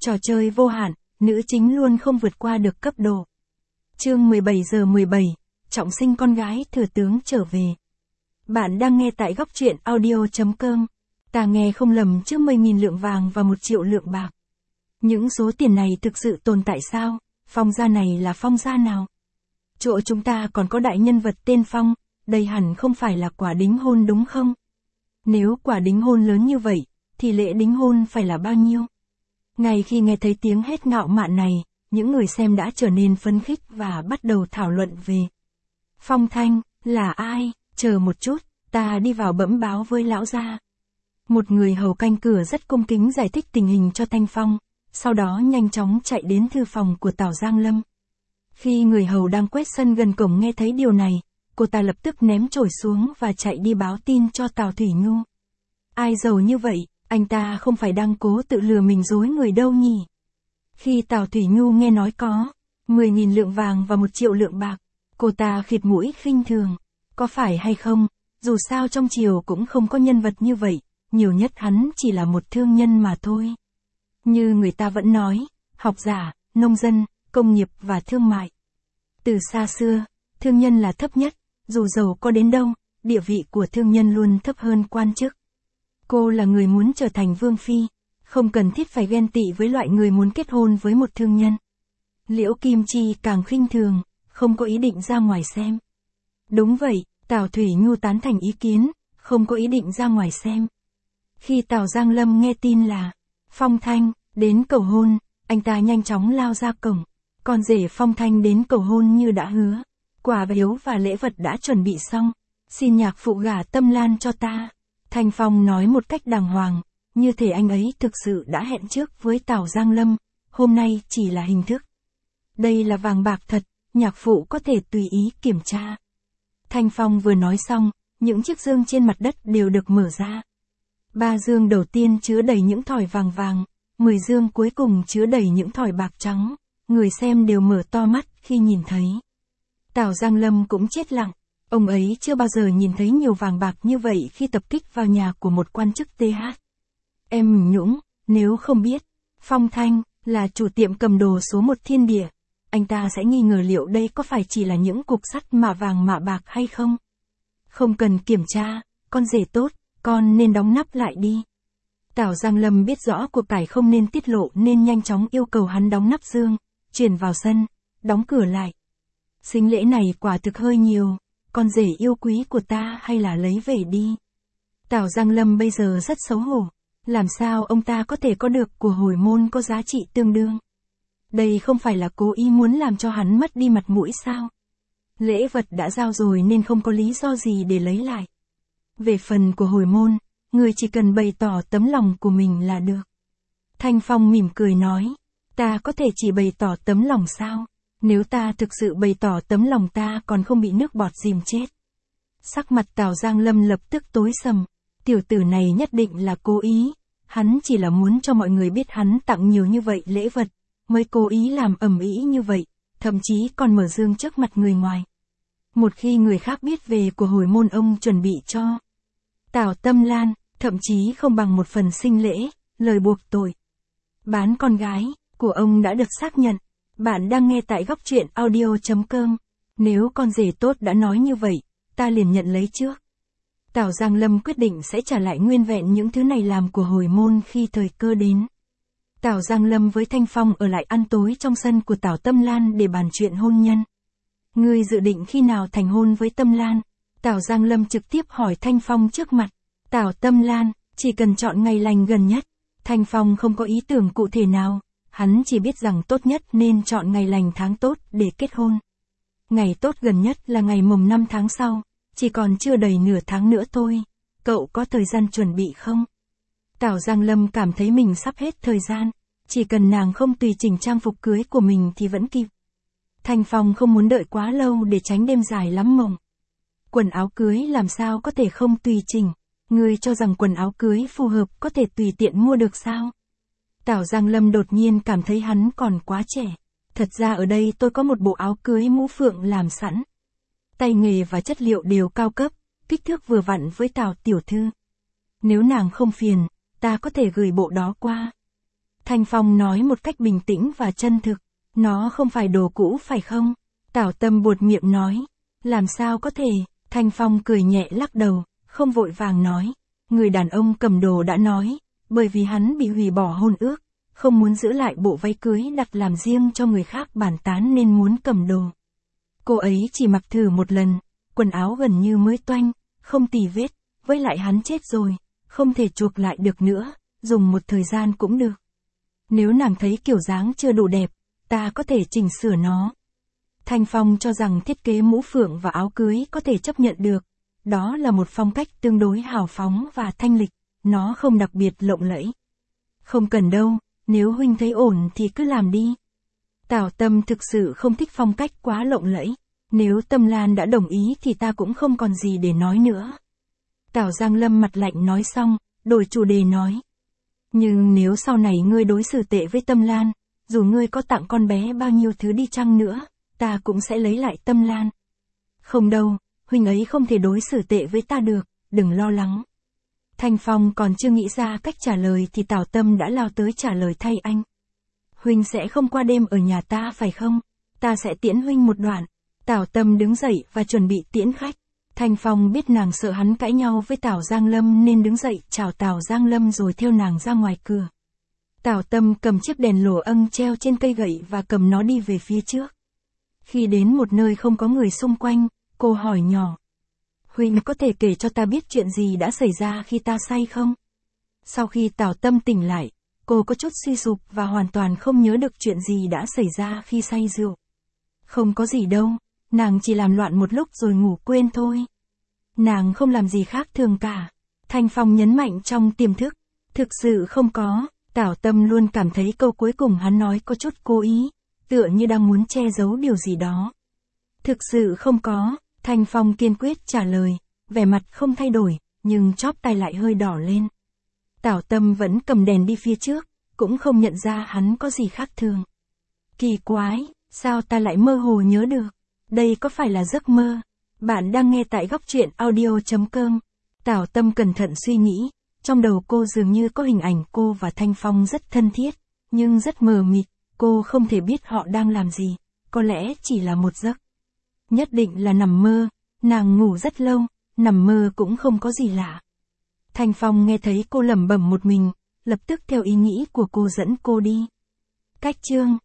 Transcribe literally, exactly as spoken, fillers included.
Trò chơi vô hạn, nữ chính luôn không vượt qua được cấp độ. Chương mười bảy giờ mười bảy, trọng sinh con gái thừa tướng trở về. Bạn đang nghe tại góc truyện audio chấm com. Ta nghe không lầm trước mười nghìn lượng vàng và một triệu lượng bạc. Những số tiền này thực sự tồn tại sao? Phong gia này là Phong gia nào? Chỗ chúng ta còn có đại nhân vật tên Phong, đây hẳn không phải là quả đính hôn đúng không? Nếu quả đính hôn lớn như vậy, thì lễ đính hôn phải là bao nhiêu? Ngay khi nghe thấy tiếng hét ngạo mạn này, những người xem đã trở nên phấn khích và bắt đầu thảo luận về Phong Thanh, là ai? Chờ một chút, ta đi vào bẩm báo với lão gia. Một người hầu canh cửa rất cung kính giải thích tình hình cho Thanh Phong, sau đó nhanh chóng chạy đến thư phòng của Tào Giang Lâm. Khi người hầu đang quét sân gần cổng nghe thấy điều này, cô ta lập tức ném chổi xuống và chạy đi báo tin cho Tào Thủy Nhu. Ai giàu như vậy, anh ta không phải đang cố tự lừa mình dối người đâu nhỉ? Khi Tào Thủy Nhu nghe nói có mười nghìn lượng vàng và một triệu lượng bạc, cô ta khịt mũi khinh thường. Có phải hay không, dù sao trong triều cũng không có nhân vật như vậy, nhiều nhất hắn chỉ là một thương nhân mà thôi. Như người ta vẫn nói, học giả, nông dân, công nghiệp và thương mại. Từ xa xưa, thương nhân là thấp nhất, dù giàu có đến đâu, địa vị của thương nhân luôn thấp hơn quan chức. Cô là người muốn trở thành vương phi, không cần thiết phải ghen tị với loại người muốn kết hôn với một thương nhân. Liễu Kim Chi càng khinh thường, không có ý định ra ngoài xem. Đúng vậy, Tào Thủy Nhu tán thành ý kiến, không có ý định ra ngoài xem. Khi Tào Giang Lâm nghe tin là Phong Thanh đến cầu hôn, anh ta nhanh chóng lao ra cổng. Con rể Phong Thanh đến cầu hôn như đã hứa. Quà biếu và lễ vật đã chuẩn bị xong. Xin nhạc phụ gả Tâm Lan cho ta. Thanh Phong nói một cách đàng hoàng, như thể anh ấy thực sự đã hẹn trước với Tào Giang Lâm, hôm nay chỉ là hình thức. Đây là vàng bạc thật, nhạc phụ có thể tùy ý kiểm tra. Thanh Phong vừa nói xong, những chiếc dương trên mặt đất đều được mở ra. Ba dương đầu tiên chứa đầy những thỏi vàng vàng, mười dương cuối cùng chứa đầy những thỏi bạc trắng, người xem đều mở to mắt khi nhìn thấy. Tào Giang Lâm cũng chết lặng, ông ấy chưa bao giờ nhìn thấy nhiều vàng bạc như vậy khi tập kích vào nhà của một quan chức tê hát. Em Nhũng, nếu không biết, Phong Thanh là chủ tiệm cầm đồ số một thiên địa, anh ta sẽ nghi ngờ liệu đây có phải chỉ là những cục sắt mạ vàng mạ bạc hay không? Không cần kiểm tra, con rể tốt, con nên đóng nắp lại đi. Tào Giang Lâm biết rõ cuộc cải không nên tiết lộ nên nhanh chóng yêu cầu hắn đóng nắp dương, chuyển vào sân, đóng cửa lại. Sính lễ này quả thực hơi nhiều, con rể yêu quý của ta hay là lấy về đi. Tào Giang Lâm bây giờ rất xấu hổ, làm sao ông ta có thể có được của hồi môn có giá trị tương đương. Đây không phải là cố ý muốn làm cho hắn mất đi mặt mũi sao? Lễ vật đã giao rồi nên không có lý do gì để lấy lại. Về phần của hồi môn, người chỉ cần bày tỏ tấm lòng của mình là được. Thanh Phong mỉm cười nói, ta có thể chỉ bày tỏ tấm lòng sao? Nếu ta thực sự bày tỏ tấm lòng ta còn không bị nước bọt dìm chết. Sắc mặt Tào Giang Lâm lập tức tối sầm, tiểu tử này nhất định là cố ý, hắn chỉ là muốn cho mọi người biết hắn tặng nhiều như vậy lễ vật, mới cố ý làm ầm ĩ như vậy, thậm chí còn mở dương trước mặt người ngoài. Một khi người khác biết về của hồi môn ông chuẩn bị cho Tào Tâm Lan, thậm chí không bằng một phần sinh lễ, lời buộc tội bán con gái của ông đã được xác nhận. Bạn đang nghe tại góc truyện audio chấm com. Nếu con rể tốt đã nói như vậy, ta liền nhận lấy trước. Tào Giang Lâm quyết định sẽ trả lại nguyên vẹn những thứ này làm của hồi môn khi thời cơ đến. Tào Giang Lâm với Thanh Phong ở lại ăn tối trong sân của Tào Tâm Lan để bàn chuyện hôn nhân. Ngươi dự định khi nào thành hôn với Tâm Lan? Tào Giang Lâm trực tiếp hỏi Thanh Phong trước mặt. Tào Tâm Lan, chỉ cần chọn ngày lành gần nhất. Thanh Phong không có ý tưởng cụ thể nào, hắn chỉ biết rằng tốt nhất nên chọn ngày lành tháng tốt để kết hôn. Ngày tốt gần nhất là ngày mồng năm tháng sau, chỉ còn chưa đầy nửa tháng nữa thôi, cậu có thời gian chuẩn bị không? Tào Giang Lâm cảm thấy mình sắp hết thời gian, chỉ cần nàng không tùy chỉnh trang phục cưới của mình thì vẫn kịp. Thanh Phong không muốn đợi quá lâu để tránh đêm dài lắm mộng. Quần áo cưới làm sao có thể không tùy chỉnh, ngươi cho rằng quần áo cưới phù hợp có thể tùy tiện mua được sao? Tào Giang Lâm đột nhiên cảm thấy hắn còn quá trẻ. Thật ra ở đây tôi có một bộ áo cưới mũ phượng làm sẵn. Tay nghề và chất liệu đều cao cấp, kích thước vừa vặn với Tào tiểu thư. Nếu nàng không phiền, ta có thể gửi bộ đó qua. Thanh Phong nói một cách bình tĩnh và chân thực. Nó không phải đồ cũ phải không? Tảo Tâm buột miệng nói. Làm sao có thể? Thanh Phong cười nhẹ lắc đầu, không vội vàng nói. Người đàn ông cầm đồ đã nói, bởi vì hắn bị hủy bỏ hôn ước, không muốn giữ lại bộ váy cưới đặt làm riêng cho người khác bàn tán nên muốn cầm đồ. Cô ấy chỉ mặc thử một lần, quần áo gần như mới toanh, không tì vết, với lại hắn chết rồi, không thể chuộc lại được nữa, dùng một thời gian cũng được. Nếu nàng thấy kiểu dáng chưa đủ đẹp, ta có thể chỉnh sửa nó. Thanh Phong cho rằng thiết kế mũ phượng và áo cưới có thể chấp nhận được. Đó là một phong cách tương đối hào phóng và thanh lịch, nó không đặc biệt lộng lẫy. Không cần đâu, nếu huynh thấy ổn thì cứ làm đi. Tảo Tâm thực sự không thích phong cách quá lộng lẫy. Nếu Tâm Lan đã đồng ý thì ta cũng không còn gì để nói nữa. Tảo Giang Lâm mặt lạnh nói xong, đổi chủ đề nói. Nhưng nếu sau này ngươi đối xử tệ với Tâm Lan, dù ngươi có tặng con bé bao nhiêu thứ đi chăng nữa, ta cũng sẽ lấy lại Tâm Lan. Không đâu, huynh ấy không thể đối xử tệ với ta được, đừng lo lắng. Thanh Phong còn chưa nghĩ ra cách trả lời thì Tảo Tâm đã lao tới trả lời thay anh. Huynh sẽ không qua đêm ở nhà ta phải không? Ta sẽ tiễn huynh một đoạn. Tảo Tâm đứng dậy và chuẩn bị tiễn khách. Thanh Phong biết nàng sợ hắn cãi nhau với Tảo Giang Lâm nên đứng dậy chào Tảo Giang Lâm rồi theo nàng ra ngoài cửa. Tảo Tâm cầm chiếc đèn lồ âng treo trên cây gậy và cầm nó đi về phía trước. Khi đến một nơi không có người xung quanh, cô hỏi nhỏ. Huynh có thể kể cho ta biết chuyện gì đã xảy ra khi ta say không? Sau khi Tảo Tâm tỉnh lại, cô có chút suy sụp và hoàn toàn không nhớ được chuyện gì đã xảy ra khi say rượu. Không có gì đâu, nàng chỉ làm loạn một lúc rồi ngủ quên thôi. Nàng không làm gì khác thường cả. Thanh Phong nhấn mạnh trong tiềm thức. Thực sự không có, Tảo Tâm luôn cảm thấy câu cuối cùng hắn nói có chút cố ý, tựa như đang muốn che giấu điều gì đó. Thực sự không có, Thanh Phong kiên quyết trả lời, vẻ mặt không thay đổi, nhưng chóp tai lại hơi đỏ lên. Tảo Tâm vẫn cầm đèn đi phía trước, cũng không nhận ra hắn có gì khác thường. Kỳ quái, sao ta lại mơ hồ nhớ được? Đây có phải là giấc mơ? Bạn đang nghe tại góc truyện audio chấm com. Tảo Tâm cẩn thận suy nghĩ, trong đầu cô dường như có hình ảnh cô và Thanh Phong rất thân thiết, nhưng rất mờ mịt, cô không thể biết họ đang làm gì, có lẽ chỉ là một giấc. Nhất định là nằm mơ, nàng ngủ rất lâu, nằm mơ cũng không có gì lạ. Thanh Phong nghe thấy cô lẩm bẩm một mình, lập tức theo ý nghĩ của cô dẫn cô đi. Cách chương